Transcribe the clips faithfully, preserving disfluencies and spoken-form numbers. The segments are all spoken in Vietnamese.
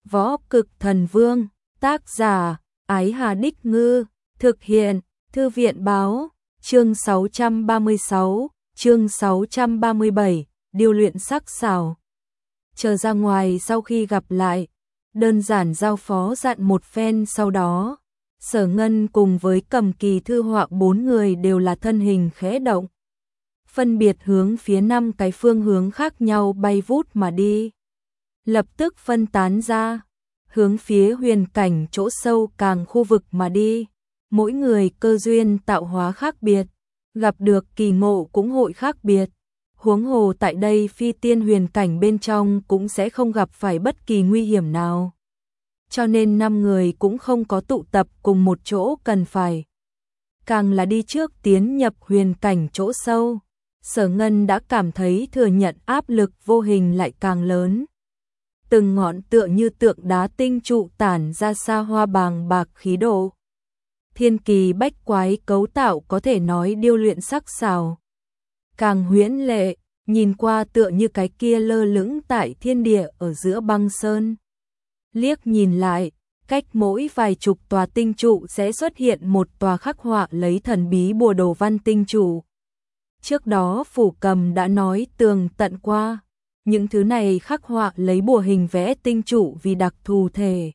Võ Cực Thần Vương, tác giả, Ái Hà Đích Ngư, thực hiện, Thư viện Báo, chương sáu trăm ba mươi sáu, chương sáu trăm ba mươi bảy, điêu luyện sắc sảo. Chờ ra ngoài sau khi gặp lại, đơn giản giao phó dặn một phen sau đó, Sở Ngân cùng với Cầm Kỳ thư họa bốn người đều là thân hình khẽ động, phân biệt hướng phía năm cái phương hướng khác nhau bay vút mà đi. Lập tức phân tán ra, hướng phía huyền cảnh chỗ sâu càng khu vực mà đi. Mỗi người cơ duyên tạo hóa khác biệt, gặp được kỳ ngộ cũng hội khác biệt. Huống hồ tại đây phi tiên huyền cảnh bên trong cũng sẽ không gặp phải bất kỳ nguy hiểm nào. Cho nên năm người cũng không có tụ tập cùng một chỗ cần phải. Càng là đi trước tiến nhập huyền cảnh chỗ sâu, Sở Ngân đã cảm thấy thừa nhận áp lực vô hình lại càng lớn. Từng ngọn tựa như tượng đá tinh trụ tản ra xa hoa bàng bạc khí độ. Thiên kỳ bách quái cấu tạo có thể nói điêu luyện sắc sảo. Càng huyễn lệ, nhìn qua tựa như cái kia lơ lửng tại thiên địa ở giữa băng sơn. Liếc nhìn lại, cách mỗi vài chục tòa tinh trụ sẽ xuất hiện một tòa khắc họa lấy thần bí bùa đồ văn tinh trụ. Trước đó Phủ Cầm đã nói tường tận qua, những thứ này khắc họa lấy bùa hình vẽ tinh trụ vì đặc thù thể.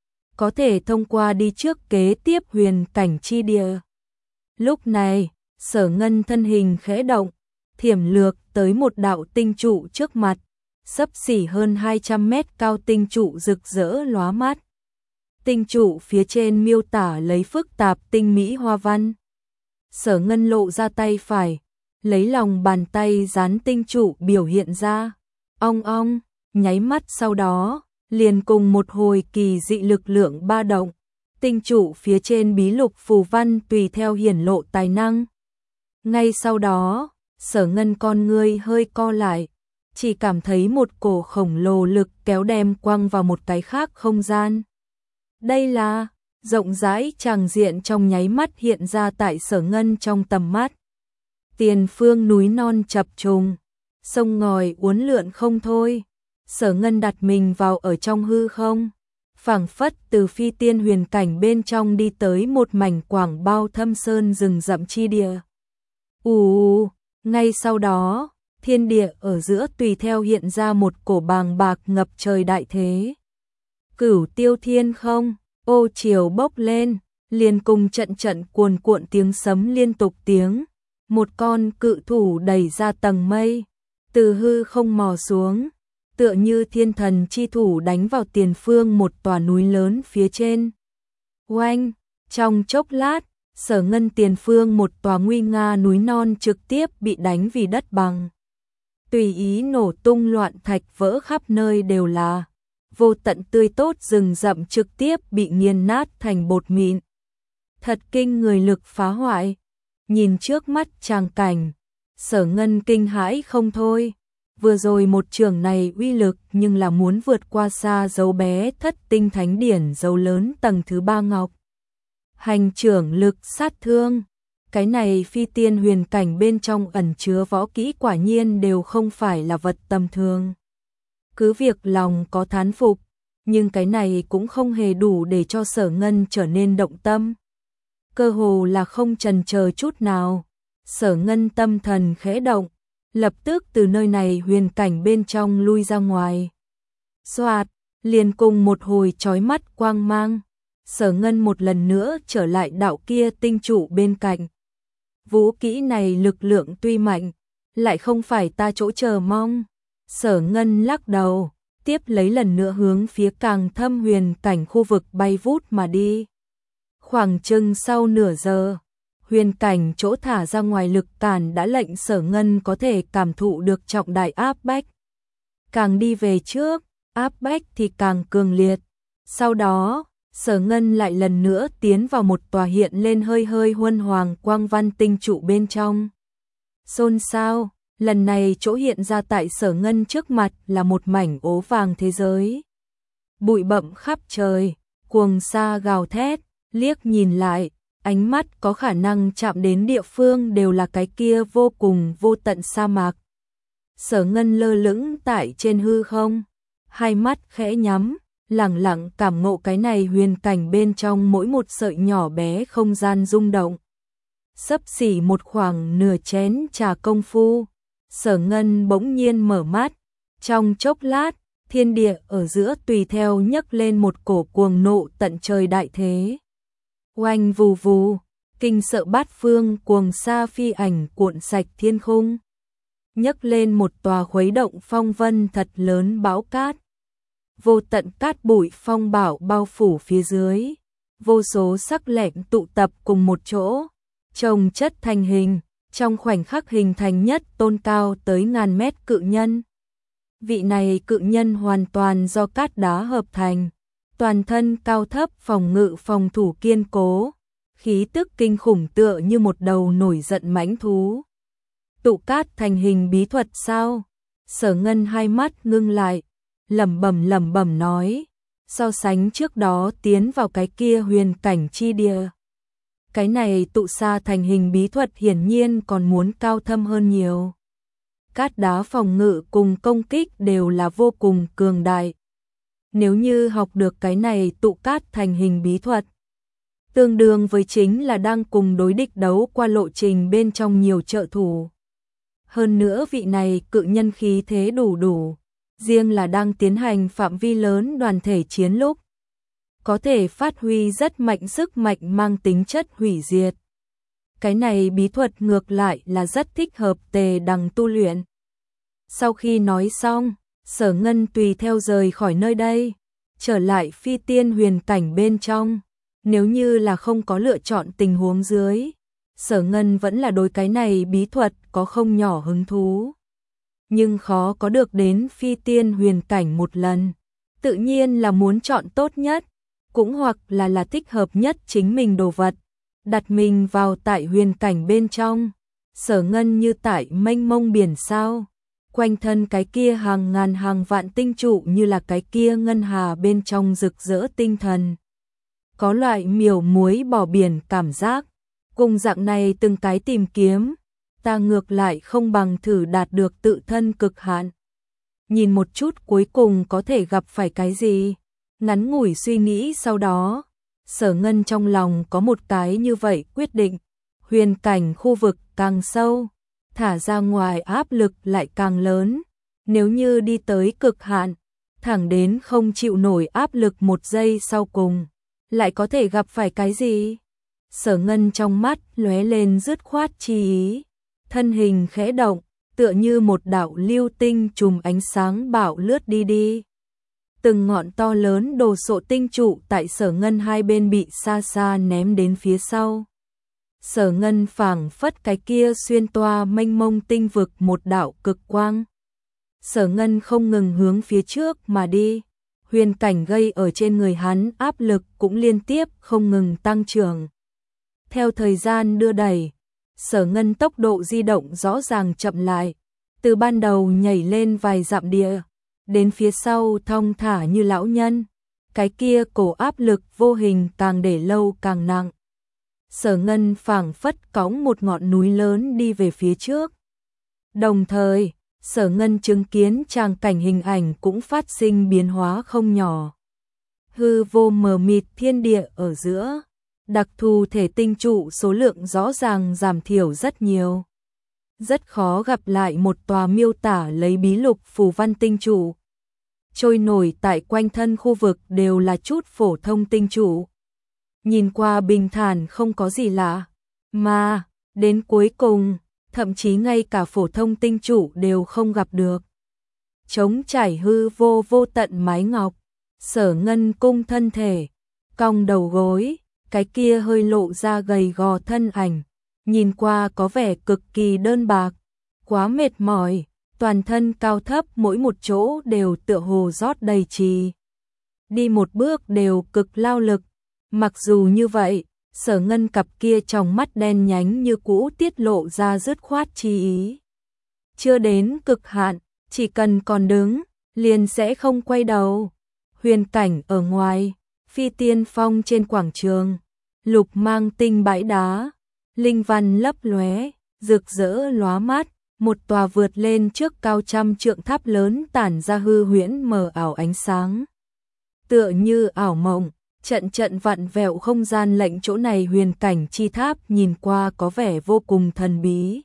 Có thể thông qua đi trước kế tiếp huyền cảnh chi địa. Lúc này, Sở Ngân thân hình khẽ động, thiểm lược tới một đạo tinh trụ trước mặt, xấp xỉ hơn hai trăm mét cao tinh trụ rực rỡ lóa mắt. Tinh trụ phía trên miêu tả lấy phức tạp tinh mỹ hoa văn. Sở Ngân lộ ra tay phải, lấy lòng bàn tay dán tinh trụ biểu hiện ra. Ong ong, nháy mắt sau đó, liền cùng một hồi kỳ dị lực lượng ba động, tinh trụ phía trên bí lục phù văn tùy theo hiển lộ tài năng. Ngay sau đó, Sở Ngân con ngươi hơi co lại, chỉ cảm thấy một cổ khổng lồ lực kéo đem quăng vào một cái khác không gian. Đây là, rộng rãi tràng diện trong nháy mắt hiện ra tại Sở Ngân trong tầm mắt. Tiền phương núi non chập trùng, sông ngòi uốn lượn không thôi. Sở Ngân đặt mình vào ở trong hư không, phảng phất từ phi tiên huyền cảnh bên trong đi tới một mảnh quảng bao thâm sơn rừng rậm chi địa. Ù, ngay sau đó, thiên địa ở giữa tùy theo hiện ra một cổ bàng bạc ngập trời đại thế. Cửu tiêu thiên không, ô chiều bốc lên, liền cùng trận trận cuồn cuộn tiếng sấm liên tục tiếng. Một con cự thủ đẩy ra tầng mây, từ hư không mò xuống, tựa như thiên thần chi thủ đánh vào tiền phương một tòa núi lớn phía trên. Oanh, trong chốc lát, Sở Ngân tiền phương một tòa nguy nga núi non trực tiếp bị đánh vì đất bằng. Tùy ý nổ tung loạn thạch vỡ khắp nơi đều là, vô tận tươi tốt rừng rậm trực tiếp bị nghiền nát thành bột mịn. Thật kinh người lực phá hoại. Nhìn trước mắt tràng cảnh, Sở Ngân kinh hãi không thôi. Vừa rồi một trường này uy lực nhưng là muốn vượt qua xa dấu bé thất tinh thánh điển dấu lớn tầng thứ ba ngọc. Hành trưởng lực sát thương, cái này phi tiên huyền cảnh bên trong ẩn chứa võ kỹ quả nhiên đều không phải là vật tầm thường. Cứ việc lòng có thán phục, nhưng cái này cũng không hề đủ để cho Sở Ngân trở nên động tâm. Cơ hồ là không chần chờ chút nào, Sở Ngân tâm thần khẽ động, lập tức từ nơi này huyền cảnh bên trong lui ra ngoài. Xoạt, liền cùng một hồi chói mắt quang mang, Sở Ngân một lần nữa trở lại đạo kia tinh trụ bên cạnh. Vũ kỹ này lực lượng tuy mạnh, lại không phải ta chỗ chờ mong. Sở Ngân lắc đầu, tiếp lấy lần nữa hướng phía càng thâm huyền cảnh khu vực bay vút mà đi. Khoảng chừng sau nửa giờ, huyền cảnh chỗ thả ra ngoài lực cản đã lệnh Sở Ngân có thể cảm thụ được trọng đại áp bách. Càng đi về trước, áp bách thì càng cường liệt. Sau đó, Sở Ngân lại lần nữa tiến vào một tòa hiện lên hơi hơi huân hoàng quang văn tinh trụ bên trong. Xôn xao, lần này chỗ hiện ra tại Sở Ngân trước mặt là một mảnh ố vàng thế giới. Bụi bặm khắp trời, cuồng sa gào thét. Liếc nhìn lại, ánh mắt có khả năng chạm đến địa phương đều là cái kia vô cùng vô tận sa mạc. Sở Ngân lơ lửng tại trên hư không, hai mắt khẽ nhắm, lẳng lặng cảm ngộ cái này huyền cảnh bên trong mỗi một sợi nhỏ bé không gian rung động. Xấp xỉ một khoảng nửa chén trà công phu, Sở Ngân bỗng nhiên mở mắt, trong chốc lát, thiên địa ở giữa tùy theo nhấc lên một cổ cuồng nộ tận trời đại thế. Oanh vù vù, kinh sợ bát phương cuồng sa phi ảnh cuộn sạch thiên khung. Nhấc lên một tòa khuấy động phong vân thật lớn bão cát. Vô tận cát bụi phong bão bao phủ phía dưới. Vô số sắc lẹm tụ tập cùng một chỗ, chồng chất thành hình, trong khoảnh khắc hình thành nhất tôn cao tới ngàn mét cự nhân. Vị này cự nhân hoàn toàn do cát đá hợp thành, toàn thân cao thấp phòng ngự phòng thủ kiên cố, khí tức kinh khủng tựa như một đầu nổi giận mãnh thú. Tụ cát thành hình bí thuật sao? Sở Ngân hai mắt ngưng lại, lẩm bẩm lẩm bẩm nói, so sánh trước đó tiến vào cái kia huyền cảnh chi địa. Cái này tụ sa thành hình bí thuật hiển nhiên còn muốn cao thâm hơn nhiều. Cát đá phòng ngự cùng công kích đều là vô cùng cường đại. Nếu như học được cái này tụ cát thành hình bí thuật, tương đương với chính là đang cùng đối địch đấu qua lộ trình bên trong nhiều trợ thủ. Hơn nữa vị này cự nhân khí thế đủ đủ, riêng là đang tiến hành phạm vi lớn đoàn thể chiến lúc, có thể phát huy rất mạnh sức mạnh mang tính chất hủy diệt. Cái này bí thuật ngược lại là rất thích hợp Tề Đằng tu luyện. Sau khi nói xong, Sở Ngân tùy theo rời khỏi nơi đây, trở lại phi tiên huyền cảnh bên trong. Nếu như là không có lựa chọn tình huống dưới, Sở Ngân vẫn là đối cái này bí thuật có không nhỏ hứng thú. Nhưng khó có được đến phi tiên huyền cảnh một lần, tự nhiên là muốn chọn tốt nhất, cũng hoặc là là thích hợp nhất chính mình đồ vật, đặt mình vào tại huyền cảnh bên trong. Sở Ngân như tại mênh mông biển sao, quanh thân cái kia hàng ngàn hàng vạn tinh trụ như là cái kia ngân hà bên trong rực rỡ tinh thần. Có loại miểu muối bỏ biển cảm giác, cùng dạng này từng cái tìm kiếm, ta ngược lại không bằng thử đạt được tự thân cực hạn. Nhìn một chút cuối cùng có thể gặp phải cái gì, ngắn ngủi suy nghĩ sau đó, Sở Ngân trong lòng có một cái như vậy quyết định, huyền cảnh khu vực càng sâu, thả ra ngoài áp lực lại càng lớn, nếu như đi tới cực hạn, thẳng đến không chịu nổi áp lực một giây sau cùng, lại có thể gặp phải cái gì? Sở Ngân trong mắt lóe lên dứt khoát chi ý, thân hình khẽ động, tựa như một đạo lưu tinh chùm ánh sáng bạo lướt đi đi. Từng ngọn to lớn đồ sộ tinh trụ tại Sở Ngân hai bên bị xa xa ném đến phía sau. Sở Ngân phảng phất cái kia xuyên toa mênh mông tinh vực một đạo cực quang. Sở Ngân không ngừng hướng phía trước mà đi, huyền cảnh gây ở trên người hắn áp lực cũng liên tiếp không ngừng tăng trưởng. Theo thời gian đưa đẩy, Sở Ngân tốc độ di động rõ ràng chậm lại, từ ban đầu nhảy lên vài dặm địa, đến phía sau thong thả như lão nhân, cái kia cổ áp lực vô hình càng để lâu càng nặng. Sở Ngân phảng phất cõng một ngọn núi lớn đi về phía trước. Đồng thời, Sở Ngân chứng kiến tràng cảnh hình ảnh cũng phát sinh biến hóa không nhỏ. Hư vô mờ mịt thiên địa ở giữa, đặc thù thể tinh trụ số lượng rõ ràng giảm thiểu rất nhiều. Rất khó gặp lại một tòa miêu tả lấy bí lục phù văn tinh trụ. Trôi nổi tại quanh thân khu vực đều là chút phổ thông tinh trụ. Nhìn qua bình thản không có gì lạ, mà, đến cuối cùng, thậm chí ngay cả phổ thông tinh trụ đều không gặp được. Trống trải hư vô vô tận mái ngọc, Sở Ngân cung thân thể, cong đầu gối, cái kia hơi lộ ra gầy gò thân ảnh, nhìn qua có vẻ cực kỳ đơn bạc, quá mệt mỏi, toàn thân cao thấp mỗi một chỗ đều tựa hồ rót đầy trì. Đi một bước đều cực lao lực, mặc dù như vậy, Sở Ngân cặp kia trong mắt đen nhánh như cũ tiết lộ ra dứt khoát chi ý. Chưa đến cực hạn, chỉ cần còn đứng, liền sẽ không quay đầu. Huyền cảnh ở ngoài, phi tiên phong trên quảng trường, lục mang tinh bãi đá, linh văn lấp lóe, rực rỡ lóa mắt, một tòa vượt lên trước cao trăm trượng tháp lớn tản ra hư huyễn mờ ảo ánh sáng. tựa như ảo mộng, trận trận vặn vẹo không gian lệnh chỗ này huyền cảnh chi tháp nhìn qua có vẻ vô cùng thần bí.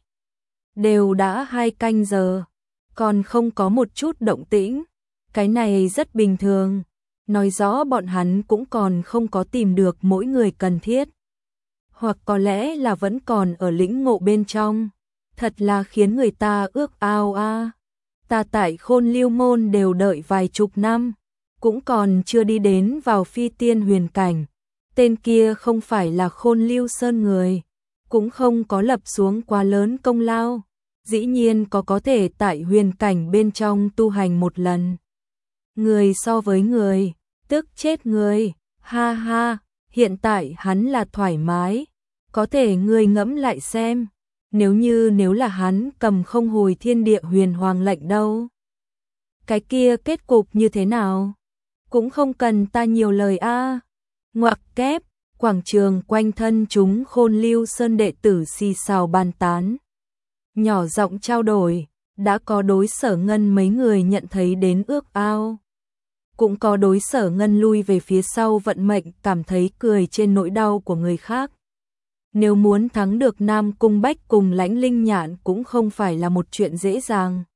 Đều đã hai canh giờ, còn không có một chút động tĩnh, cái này rất bình thường, nói rõ bọn hắn cũng còn không có tìm được mỗi người cần thiết. Hoặc có lẽ là vẫn còn ở lĩnh ngộ bên trong, thật là khiến người ta ước ao a. À. Ta tại Khôn Lưu Môn đều đợi vài chục năm, cũng còn chưa đi đến vào phi tiên huyền cảnh. Tên kia không phải là Khôn Lưu Sơn người, cũng không có lập xuống quá lớn công lao, dĩ nhiên có có thể tại huyền cảnh bên trong tu hành một lần. Người so với người, tức chết người, ha ha, hiện tại hắn là thoải mái, có thể người ngẫm lại xem, nếu như nếu là hắn cầm không hồi thiên địa huyền hoàng lệnh đâu. Cái kia kết cục như thế nào? Cũng không cần ta nhiều lời a. À. Ngoặc kép, quảng trường quanh thân chúng Khôn Lưu Sơn đệ tử xì xào bàn tán. Nhỏ giọng trao đổi, đã có đối Sở Ngân mấy người nhận thấy đến ước ao. Cũng có đối Sở Ngân lui về phía sau vận mệnh cảm thấy cười trên nỗi đau của người khác. Nếu muốn thắng được Nam Cung Bách cùng Lãnh Linh Nhạn cũng không phải là một chuyện dễ dàng.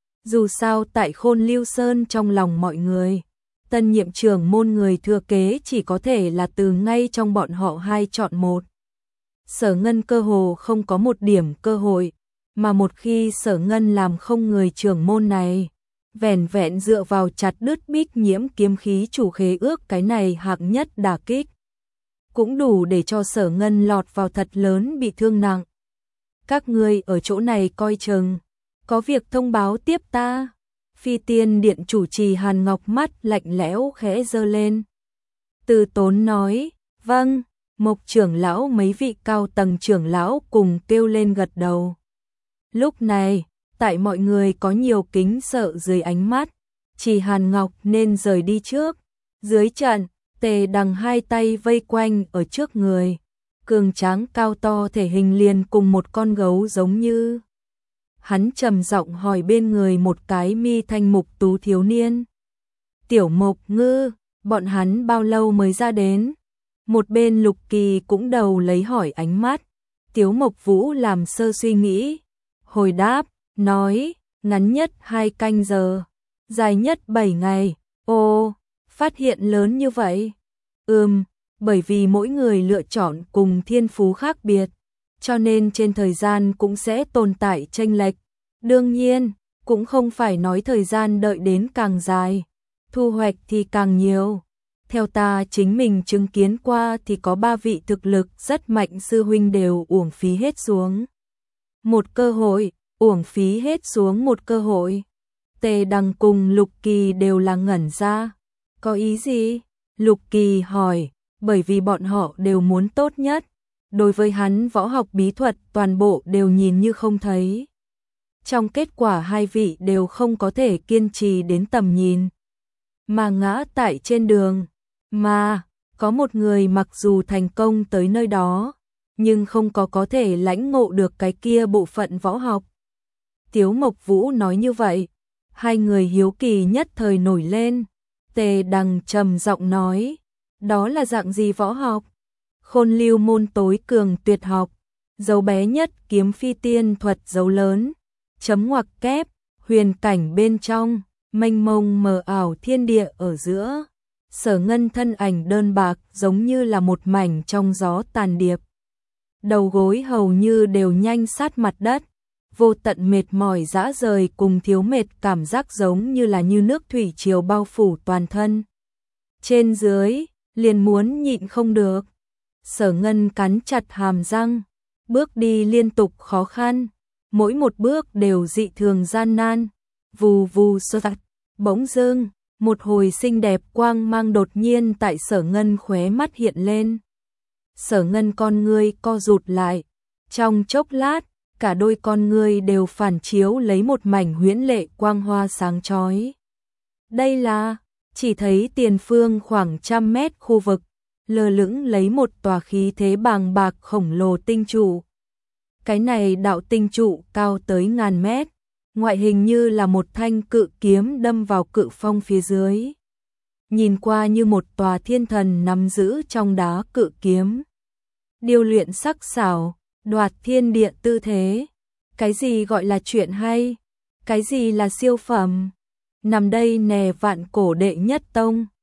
Dù sao tại Khôn Lưu Sơn trong lòng mọi người, tân nhiệm trưởng môn người thừa kế chỉ có thể là từ ngay trong bọn họ hai chọn một. Sở Ngân cơ hồ không có một điểm cơ hội, mà một khi Sở Ngân làm không người trưởng môn này, vẻn vẹn dựa vào chặt đứt Bích Nhiễm kiếm khí chủ khế ước cái này hạng nhất đả kích, cũng đủ để cho Sở Ngân lọt vào thật lớn bị thương nặng. Các ngươi ở chỗ này coi chừng, có việc thông báo tiếp ta. Phi Tiên Điện chủ trì Hàn Ngọc mắt lạnh lẽo khẽ giơ lên. Từ Tốn nói, vâng, Mộc trưởng lão mấy vị cao tầng trưởng lão cùng kêu lên gật đầu. Lúc này, tại mọi người có nhiều kính sợ dưới ánh mắt, chỉ Hàn Ngọc nên rời đi trước. Dưới trận, Tề Đằng hai tay vây quanh ở trước người, cường tráng cao to thể hình liền cùng một con gấu giống như. Hắn trầm giọng hỏi bên người một cái mi thanh mục tú thiếu niên. Tiểu Mộc Ngư, bọn hắn bao lâu mới ra đến? Một bên Lục Kỳ cũng đầu lấy hỏi ánh mắt. Tiếu Mộc Vũ làm sơ suy nghĩ, hồi đáp, nói, ngắn nhất hai canh giờ, dài nhất bảy ngày. Ô, phát hiện lớn như vậy? Ừm, bởi vì mỗi người lựa chọn cùng thiên phú khác biệt, cho nên trên thời gian cũng sẽ tồn tại chênh lệch. Đương nhiên, cũng không phải nói thời gian đợi đến càng dài, thu hoạch thì càng nhiều. Theo ta chính mình chứng kiến qua thì có ba vị thực lực rất mạnh sư huynh đều uổng phí hết xuống một cơ hội, uổng phí hết xuống một cơ hội. Tề Đằng cùng Lục Kỳ đều là ngẩn ra. Có ý gì? Lục Kỳ hỏi, bởi vì bọn họ đều muốn tốt nhất. Đối với hắn võ học bí thuật toàn bộ đều nhìn như không thấy. Trong kết quả hai vị đều không có thể kiên trì đến tầm nhìn, mà ngã tại trên đường. Mà, có một người mặc dù thành công tới nơi đó, nhưng không có có thể lãnh ngộ được cái kia bộ phận võ học. Tiếu Mộc Vũ nói như vậy, hai người hiếu kỳ nhất thời nổi lên. Tề Đằng trầm giọng nói, đó là dạng gì võ học? Khôn Lưu môn tối cường tuyệt học, dấu bé nhất kiếm phi tiên thuật dấu lớn, chấm ngoặc kép, huyền cảnh bên trong, mênh mông mờ ảo thiên địa ở giữa. Sở Ngân thân ảnh đơn bạc giống như là một mảnh trong gió tàn điệp. Đầu gối hầu như đều nhanh sát mặt đất, vô tận mệt mỏi dã rời cùng thiếu mệt cảm giác giống như là như nước thủy triều bao phủ toàn thân. Trên dưới, liền muốn nhịn không được. Sở Ngân cắn chặt hàm răng, bước đi liên tục khó khăn, mỗi một bước đều dị thường gian nan. Vù vù sơ tạch, bỗng dưng, một hồi xinh đẹp quang mang đột nhiên tại Sở Ngân khóe mắt hiện lên. Sở Ngân con ngươi co rụt lại, trong chốc lát, cả đôi con ngươi đều phản chiếu lấy một mảnh huyễn lệ quang hoa sáng chói. Đây là, chỉ thấy tiền phương khoảng trăm mét khu vực, lơ lửng lấy một tòa khí thế bàng bạc khổng lồ tinh trụ. Cái này đạo tinh trụ cao tới ngàn mét, ngoại hình như là một thanh cự kiếm đâm vào cự phong phía dưới. nhìn qua như một tòa thiên thần nắm giữ trong đá cự kiếm. Điêu luyện sắc sảo, đoạt thiên địa tư thế. Cái gì gọi là chuyện hay? Cái gì là siêu phẩm? Nằm đây nè vạn cổ đệ nhất tông.